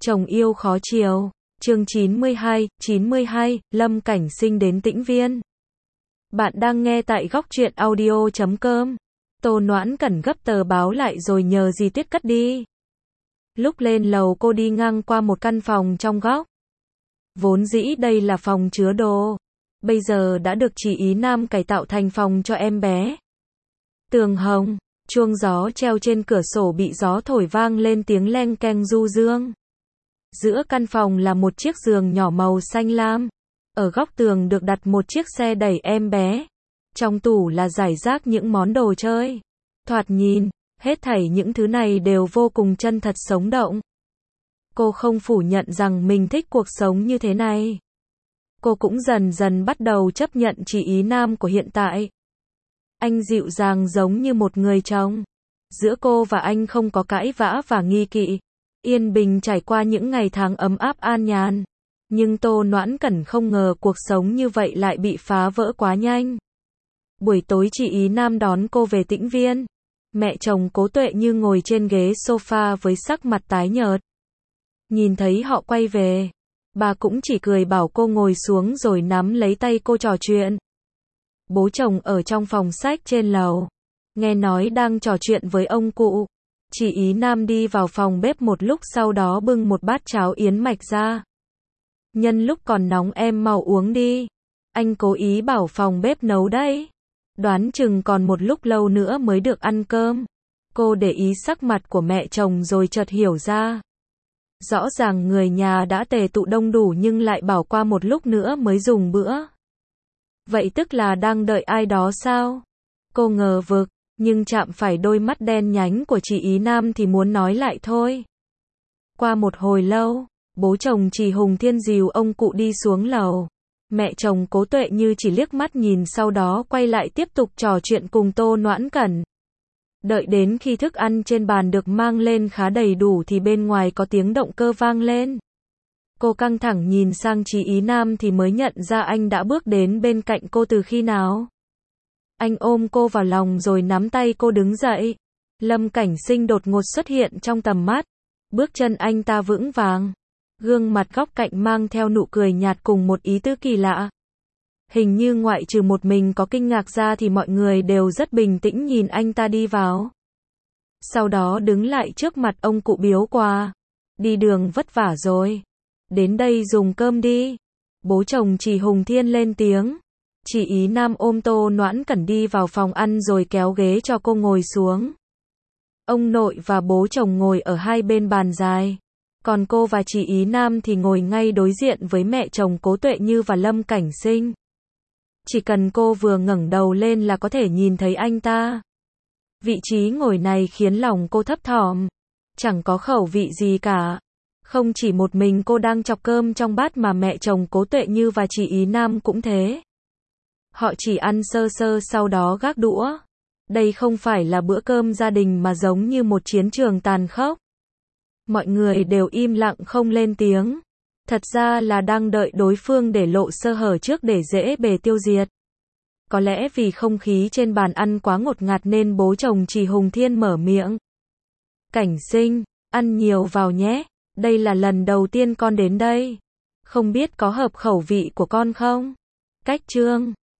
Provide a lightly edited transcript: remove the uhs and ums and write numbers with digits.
Chồng yêu khó chiều. Chương 92, Lâm Cảnh Sinh đến Tĩnh Viên. Bạn đang nghe tại góc truyện audio.com. Tô Noãn Cẩn gấp tờ báo lại rồi nhờ dì Tuyết cất đi. Lúc lên lầu cô đi ngang qua một căn phòng trong góc. Vốn dĩ đây là phòng chứa đồ. Bây giờ đã được chị Ý Nam cải tạo thành phòng cho em bé. Tường hồng, chuông gió treo trên cửa sổ bị gió thổi vang lên tiếng leng keng du dương. Giữa căn phòng là một chiếc giường nhỏ màu xanh lam. Ở góc tường được đặt một chiếc xe đẩy em bé. Trong tủ là rải rác những món đồ chơi. Thoạt nhìn, hết thảy những thứ này đều vô cùng chân thật sống động. Cô không phủ nhận rằng mình thích cuộc sống như thế này. Cô cũng dần dần bắt đầu chấp nhận chị Ý Nam của hiện tại. Anh dịu dàng giống như một người chồng. Giữa cô và anh không có cãi vã và nghi kỵ. Yên bình trải qua những ngày tháng ấm áp an nhàn. Nhưng Tô Noãn Cẩn không ngờ cuộc sống như vậy lại bị phá vỡ quá nhanh. Buổi tối chị Ý Nam đón cô về Tĩnh Viên. Mẹ chồng Cố Tuệ Như ngồi trên ghế sofa với sắc mặt tái nhợt. Nhìn thấy họ quay về, bà cũng chỉ cười bảo cô ngồi xuống rồi nắm lấy tay cô trò chuyện. Bố chồng ở trong phòng sách trên lầu, nghe nói đang trò chuyện với ông cụ. Chị Ý Nam đi vào phòng bếp một lúc sau đó bưng một bát cháo yến mạch ra. Nhân lúc còn nóng em mau uống đi. Anh cố ý bảo phòng bếp nấu đấy. Đoán chừng còn một lúc lâu nữa mới được ăn cơm. Cô để ý sắc mặt của mẹ chồng rồi chợt hiểu ra. Rõ ràng người nhà đã tề tụ đông đủ nhưng lại bảo qua một lúc nữa mới dùng bữa. Vậy tức là đang đợi ai đó sao? Cô ngờ vực, nhưng chạm phải đôi mắt đen nhánh của chị Ý Nam thì muốn nói lại thôi. Qua một hồi lâu, bố chồng chị Hùng Thiên dìu ông cụ đi xuống lầu. Mẹ chồng Cố Tuệ Như chỉ liếc mắt nhìn sau đó quay lại tiếp tục trò chuyện cùng Tô Noãn Cẩn. Đợi đến khi thức ăn trên bàn được mang lên khá đầy đủ thì bên ngoài có tiếng động cơ vang lên. Cô căng thẳng nhìn sang chị Ý Nam thì mới nhận ra anh đã bước đến bên cạnh cô từ khi nào. Anh ôm cô vào lòng rồi nắm tay cô đứng dậy. Lâm Cảnh Sinh đột ngột xuất hiện trong tầm mắt. Bước chân anh ta vững vàng. Gương mặt góc cạnh mang theo nụ cười nhạt cùng một ý tứ kỳ lạ. Hình như ngoại trừ một mình có kinh ngạc ra thì mọi người đều rất bình tĩnh nhìn anh ta đi vào. Sau đó đứng lại trước mặt ông cụ biếu quà. Đi đường vất vả rồi. Đến đây dùng cơm đi. Bố chồng chị Hùng Thiên lên tiếng. Chị Ý Nam ôm Tô Noãn Cẩn đi vào phòng ăn rồi kéo ghế cho cô ngồi xuống. Ông nội và bố chồng ngồi ở hai bên bàn dài. Còn cô và chị Ý Nam thì ngồi ngay đối diện với mẹ chồng Cố Tuệ Như và Lâm Cảnh Sinh. Chỉ cần cô vừa ngẩng đầu lên là có thể nhìn thấy anh ta. Vị trí ngồi này khiến lòng cô thấp thỏm. Chẳng có khẩu vị gì cả. Không chỉ một mình cô đang chọc cơm trong bát mà mẹ chồng Cố Tuệ Như và chị Ý Nam cũng thế. Họ chỉ ăn sơ sơ sau đó gác đũa. Đây không phải là bữa cơm gia đình mà giống như một chiến trường tàn khốc. Mọi người đều im lặng không lên tiếng. Thật ra là đang đợi đối phương để lộ sơ hở trước để dễ bề tiêu diệt. Có lẽ vì không khí trên bàn ăn quá ngột ngạt nên bố chồng chị Hùng Thiên mở miệng. Cảnh Sinh, ăn nhiều vào nhé. Đây là lần đầu tiên con đến đây. Không biết có hợp khẩu vị của con không? Cách chương